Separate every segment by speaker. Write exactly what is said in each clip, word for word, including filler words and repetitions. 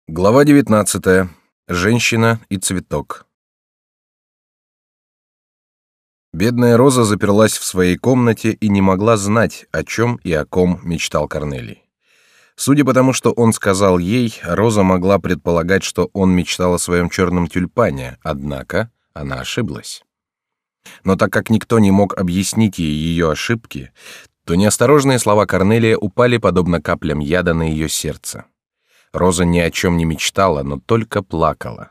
Speaker 1: Глава девятнадцатая. Женщина и цветок. Бедная Роза заперлась в своей комнате и не могла знать, о чем и о ком мечтал Корнелий. Судя по тому, что он сказал ей, Роза могла предполагать, что он мечтал о своем черном тюльпане, однако она ошиблась. Но так как никто не мог объяснить ей ее ошибки, то неосторожные слова Корнелия упали подобно каплям яда на ее сердце. Роза ни о чем не мечтала, но только плакала.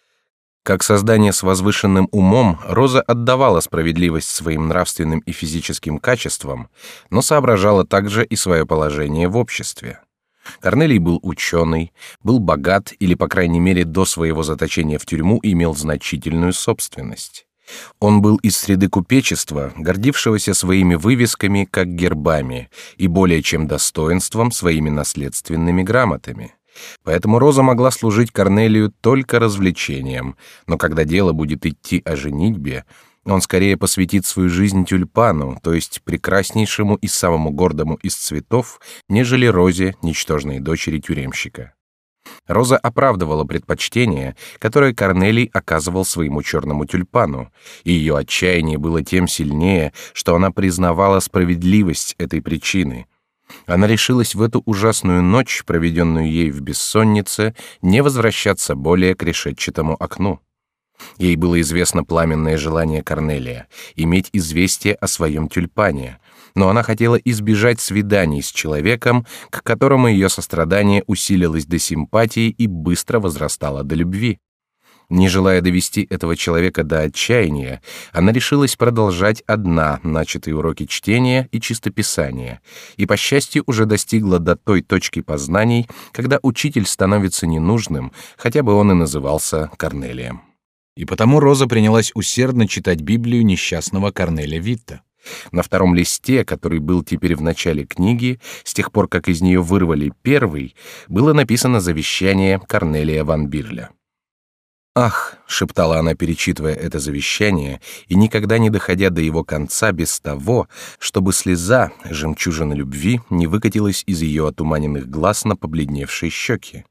Speaker 1: Как создание с возвышенным умом, Роза отдавала справедливость своим нравственным и физическим качествам, но соображала также и свое положение в обществе. Корнелий был ученый, был богат или, по крайней мере, до своего заточения в тюрьму имел значительную собственность. Он был из среды купечества, гордившегося своими вывесками как гербами и более чем достоинством своими наследственными грамотами. Поэтому Роза могла служить Корнелию только развлечением, но когда дело будет идти о женитьбе, он скорее посвятит свою жизнь тюльпану, то есть прекраснейшему и самому гордому из цветов, нежели Розе, ничтожной дочери тюремщика. Роза оправдывала предпочтение, которое Корнелий оказывал своему черному тюльпану, и ее отчаяние было тем сильнее, что она признавала справедливость этой причины. Она решилась в эту ужасную ночь, проведенную ей в бессоннице, не возвращаться более к решетчатому окну. Ей было известно пламенное желание Корнелия — иметь известие о своем тюльпане, но она хотела избежать свиданий с человеком, к которому ее сострадание усилилось до симпатии и быстро возрастало до любви. Не желая довести этого человека до отчаяния, она решилась продолжать одна начатые уроки чтения и чистописания, и, по счастью, уже достигла до той точки познаний, когда учитель становится ненужным, хотя бы он и назывался Корнелием. И потому Роза принялась усердно читать Библию несчастного Корнеля Витта. На втором листе, который был теперь в начале книги, с тех пор, как из нее вырвали первый, было написано завещание Корнелия ван Бирля. «Ах!» — шептала она, перечитывая это завещание, и никогда не доходя до его конца без того, чтобы слеза, жемчужина любви, не выкатилась из ее отуманенных глаз на побледневшие щеки.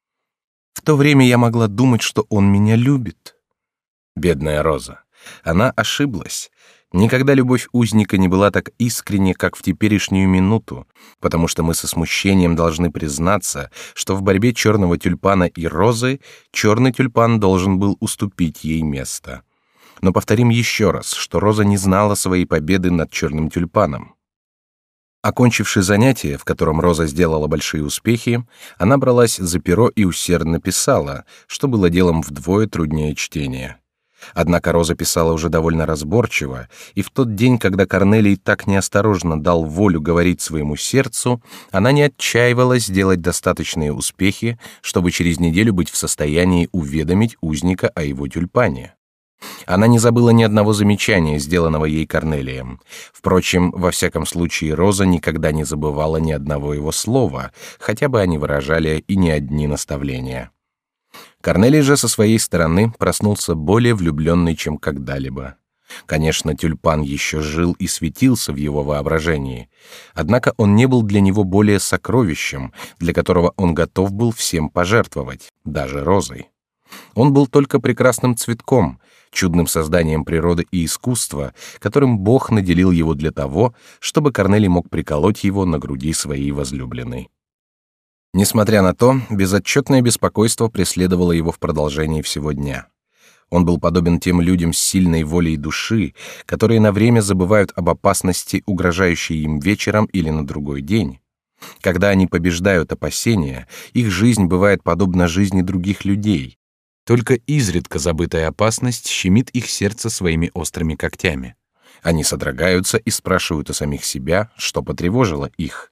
Speaker 1: «В то время я могла думать, что он меня любит». Бедная Роза. Она ошиблась. Никогда любовь узника не была так искренне, как в теперешнюю минуту, потому что мы со смущением должны признаться, что в борьбе черного тюльпана и розы черный тюльпан должен был уступить ей место. Но повторим еще раз, что Роза не знала своей победы над черным тюльпаном. Окончивши занятие, в котором Роза сделала большие успехи, она бралась за перо и усердно писала, что было делом вдвое труднее чтения. Однако Роза писала уже довольно разборчиво, и в тот день, когда Корнелий так неосторожно дал волю говорить своему сердцу, она не отчаивалась сделать достаточные успехи, чтобы через неделю быть в состоянии уведомить узника о его тюльпане. Она не забыла ни одного замечания, сделанного ей Корнелием. Впрочем, во всяком случае, Роза никогда не забывала ни одного его слова, хотя бы они выражали и не одни наставления. Корнелий же со своей стороны проснулся более влюбленный, чем когда-либо. Конечно, тюльпан еще жил и светился в его воображении, однако он не был для него более сокровищем, для которого он готов был всем пожертвовать, даже розой. Он был только прекрасным цветком, чудным созданием природы и искусства, которым Бог наделил его для того, чтобы Корнелий мог приколоть его на груди своей возлюбленной. Несмотря на то, безотчетное беспокойство преследовало его в продолжении всего дня. Он был подобен тем людям с сильной волей души, которые на время забывают об опасности, угрожающей им вечером или на другой день. Когда они побеждают опасения, их жизнь бывает подобна жизни других людей. Только изредка забытая опасность щемит их сердце своими острыми когтями. Они содрогаются и спрашивают у самих себя, что потревожило их.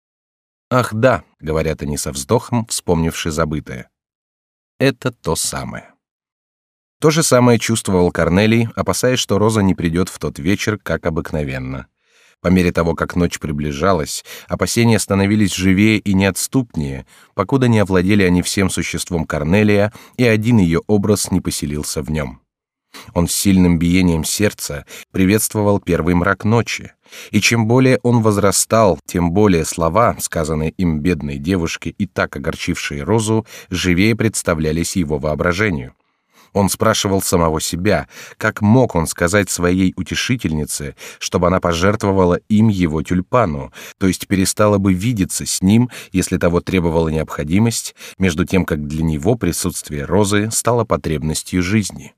Speaker 1: «Ах да», — говорят они со вздохом, вспомнивши забытое. Это то самое. То же самое чувствовал Корнелий, опасаясь, что Роза не придет в тот вечер, как обыкновенно. По мере того, как ночь приближалась, опасения становились живее и неотступнее, покуда не овладели они всем существом Корнелия, и один ее образ не поселился в нем. Он с сильным биением сердца приветствовал первый мрак ночи, и чем более он возрастал, тем более слова, сказанные им бедной девушке и так огорчившие Розу, живее представлялись его воображению. Он спрашивал самого себя, как мог он сказать своей утешительнице, чтобы она пожертвовала им его тюльпану, то есть перестала бы видеться с ним, если того требовала необходимость, между тем как для него присутствие Розы стало потребностью жизни.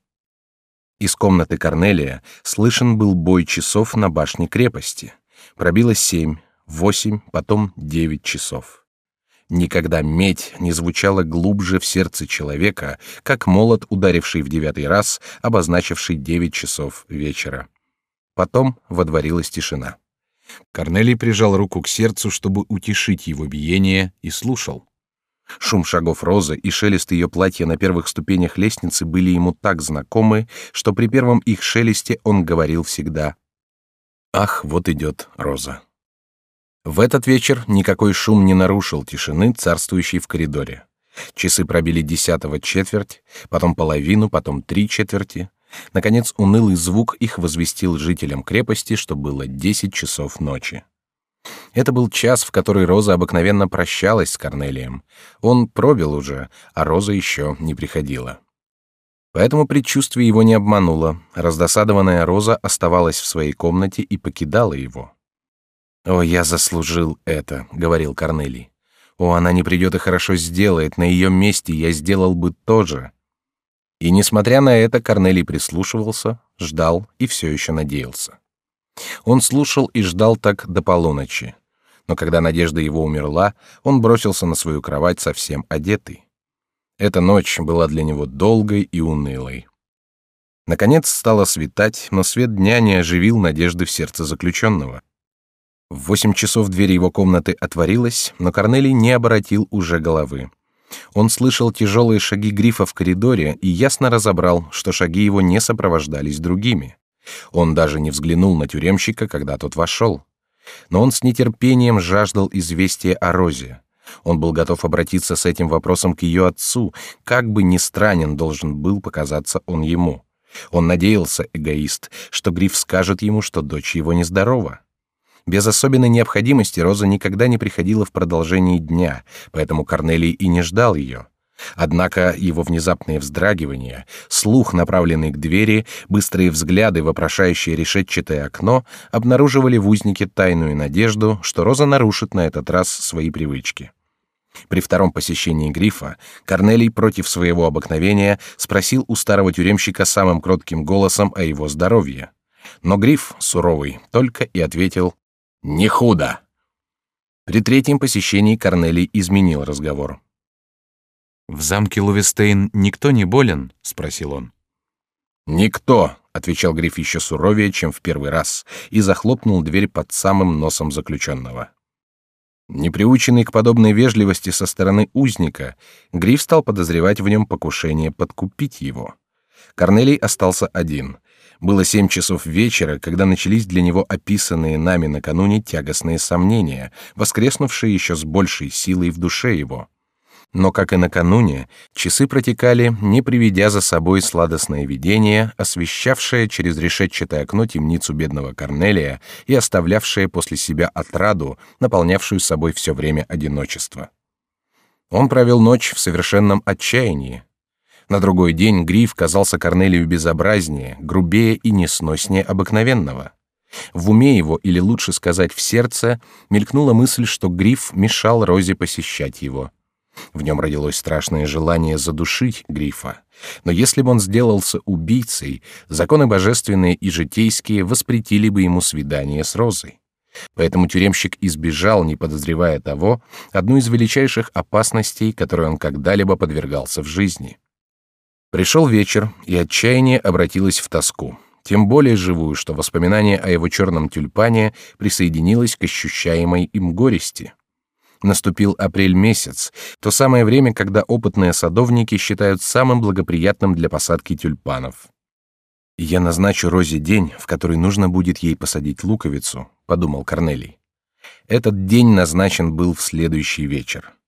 Speaker 1: Из комнаты Корнелия слышен был бой часов на башне крепости. Пробило семь, восемь, потом девять часов. Никогда медь не звучала глубже в сердце человека, как молот, ударивший в девятый раз, обозначивший девять часов вечера. Потом водворилась тишина. Корнелий прижал руку к сердцу, чтобы утешить его биение, и слушал. Шум шагов Розы и шелест ее платья на первых ступенях лестницы были ему так знакомы, что при первом их шелесте он говорил всегда: «Ах, вот идет Роза». В этот вечер никакой шум не нарушил тишины, царствующей в коридоре. Часы пробили десятого четверть, потом половину, потом три четверти. Наконец унылый звук их возвестил жителям крепости, что было десять часов ночи. Это был час, в который Роза обыкновенно прощалась с Корнелием. Он пробил уже, а Роза еще не приходила. Поэтому предчувствие его не обмануло. Раздосадованная Роза оставалась в своей комнате и покидала его. «О, я заслужил это», — говорил Корнелий. «О, она не придет и хорошо сделает, на ее месте я сделал бы то же». И, несмотря на это, Корнелий прислушивался, ждал и все еще надеялся. Он слушал и ждал так до полуночи. Но когда надежда его умерла, он бросился на свою кровать совсем одетый. Эта ночь была для него долгой и унылой. Наконец стало светать, но свет дня не оживил надежды в сердце заключенного. В восемь часов дверь его комнаты отворилась, но Корнелий не обратил уже головы. Он слышал тяжелые шаги Грифа в коридоре и ясно разобрал, что шаги его не сопровождались другими. Он даже не взглянул на тюремщика, когда тот вошел. Но он с нетерпением жаждал известия о Розе. Он был готов обратиться с этим вопросом к ее отцу, как бы ни странен должен был показаться он ему. Он надеялся, эгоист, что Гриф скажет ему, что дочь его нездорова. Без особенной необходимости Роза никогда не приходила в продолжении дня, поэтому Корнелий и не ждал ее. Однако его внезапные вздрагивания, слух, направленный к двери, быстрые взгляды, вопрошающие решетчатое окно, обнаруживали в узнике тайную надежду, что Роза нарушит на этот раз свои привычки. При втором посещении Грифа Корнелий против своего обыкновения спросил у старого тюремщика самым кротким голосом о его здоровье. Но Гриф, суровый, только и ответил: «Не худо». При третьем посещении Корнелий изменил разговор. «В замке Лувестейн никто не болен?» — спросил он. «Никто», — отвечал Гриф еще суровее, чем в первый раз, и захлопнул дверь под самым носом заключенного. Неприученный к подобной вежливости со стороны узника, Гриф стал подозревать в нем покушение подкупить его. Корнелий остался один. Было семь часов вечера, когда начались для него описанные нами накануне тягостные сомнения, воскреснувшие еще с большей силой в душе его. Но, как и накануне, часы протекали, не приведя за собой сладостное видение, освещавшее через решетчатое окно темницу бедного Корнелия и оставлявшее после себя отраду, наполнявшую собой все время одиночества. Он провел ночь в совершенном отчаянии. На другой день Гриф казался Корнелию безобразнее, грубее и несноснее обыкновенного. В уме его, или лучше сказать, в сердце, мелькнула мысль, что Гриф мешал Розе посещать его. В нем родилось страшное желание задушить Грифа. Но если бы он сделался убийцей, законы божественные и житейские воспретили бы ему свидание с Розой. Поэтому тюремщик избежал, не подозревая того, одну из величайших опасностей, которой он когда-либо подвергался в жизни. Пришел вечер, и отчаяние обратилось в тоску, тем более живую, что воспоминание о его черном тюльпане присоединилось к ощущаемой им горести. Наступил апрель месяц, то самое время, когда опытные садовники считают самым благоприятным для посадки тюльпанов. «Я назначу Розе день, в который нужно будет ей посадить луковицу», — подумал Корнелий. Этот день назначен был в следующий вечер.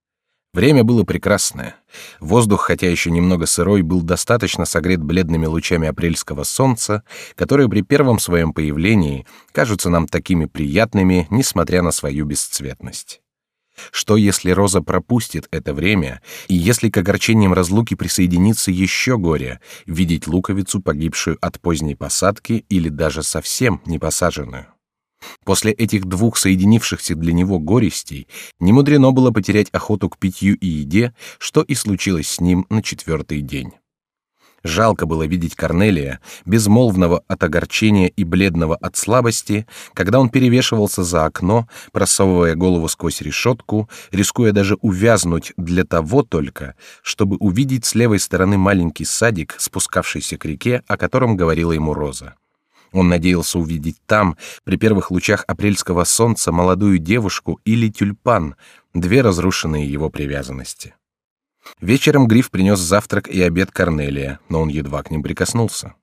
Speaker 1: Время было прекрасное. Воздух, хотя еще немного сырой, был достаточно согрет бледными лучами апрельского солнца, которые при первом своем появлении кажутся нам такими приятными, несмотря на свою бесцветность. Что, если Роза пропустит это время, и если к огорчениям разлуки присоединится еще горе — видеть луковицу, погибшую от поздней посадки или даже совсем не посаженную? После этих двух соединившихся для него горестей немудрено было потерять охоту к питью и еде, что и случилось с ним на четвертый день. Жалко было видеть Корнелия, безмолвного от огорчения и бледного от слабости, когда он перевешивался за окно, просовывая голову сквозь решетку, рискуя даже увязнуть для того только, чтобы увидеть с левой стороны маленький садик, спускавшийся к реке, о котором говорила ему Роза. Он надеялся увидеть там, при первых лучах апрельского солнца, молодую девушку или тюльпан, две разрушенные его привязанности. Вечером Гриф принес завтрак и обед Корнелия, но он едва к ним прикоснулся.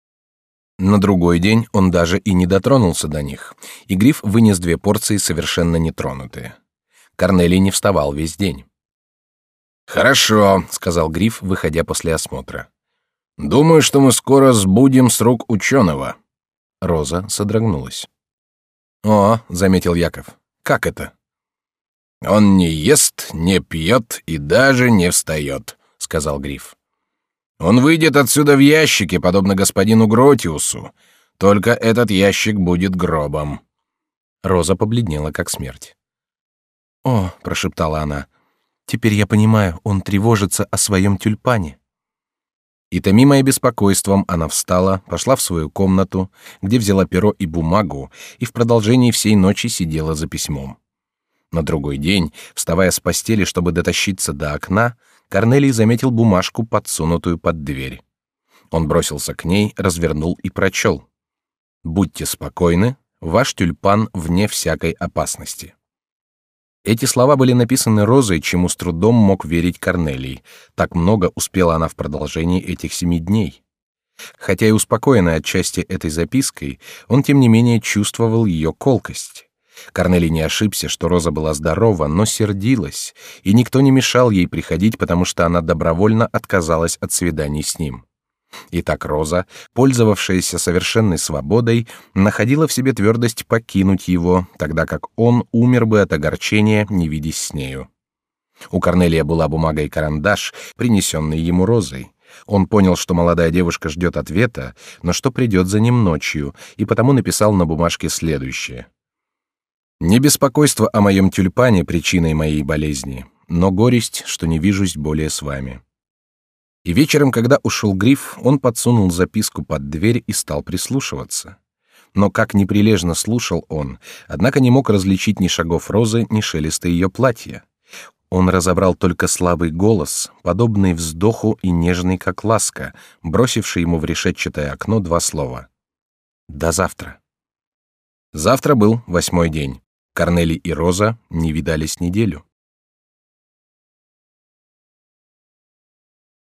Speaker 1: На другой день он даже и не дотронулся до них, и Гриф вынес две порции совершенно нетронутые. Корнелий не вставал весь день. «Хорошо», — сказал Гриф, выходя после осмотра. «Думаю, что мы скоро сбудем с рук ученого». Роза содрогнулась. «О», — заметил Яков, — «как это?» «Он не ест, не пьет и даже не встает», — сказал Гриф. «Он выйдет отсюда в ящике, подобно господину Гротиусу, только этот ящик будет гробом». Роза побледнела, как смерть. «О», — прошептала она, — «теперь я понимаю, он тревожится о своем тюльпане». И, томимая беспокойством, она встала, пошла в свою комнату, где взяла перо и бумагу, и в продолжении всей ночи сидела за письмом. На другой день, вставая с постели, чтобы дотащиться до окна, Корнелий заметил бумажку, подсунутую под дверь. Он бросился к ней, развернул и прочел: «Будьте спокойны, ваш тюльпан вне всякой опасности». Эти слова были написаны Розой, чему с трудом мог верить Корнелий. Так много успела она в продолжении этих семи дней. Хотя и успокоенный отчасти этой запиской, он тем не менее чувствовал ее колкость. Корнелий не ошибся, что Роза была здорова, но сердилась, и никто не мешал ей приходить, потому что она добровольно отказалась от свиданий с ним. Итак, Роза, пользовавшаяся совершенной свободой, находила в себе твердость покинуть его, тогда как он умер бы от огорчения, не видясь с нею. У Корнелия была бумага и карандаш, принесенные ему Розой. Он понял, что молодая девушка ждет ответа, но что придет за ним ночью, и потому написал на бумажке следующее: «Не беспокойство о моем тюльпане причиной моей болезни, но горесть, что не вижусь более с вами». И вечером, когда ушел Гриф, он подсунул записку под дверь и стал прислушиваться. Но как неприлежно слушал он, однако не мог различить ни шагов Розы, ни шелеста ее платья. Он разобрал только слабый голос, подобный вздоху и нежный, как ласка, бросивший ему в решетчатое окно два слова: «До завтра». Завтра был восьмой день. Корнелий и Роза не видались неделю.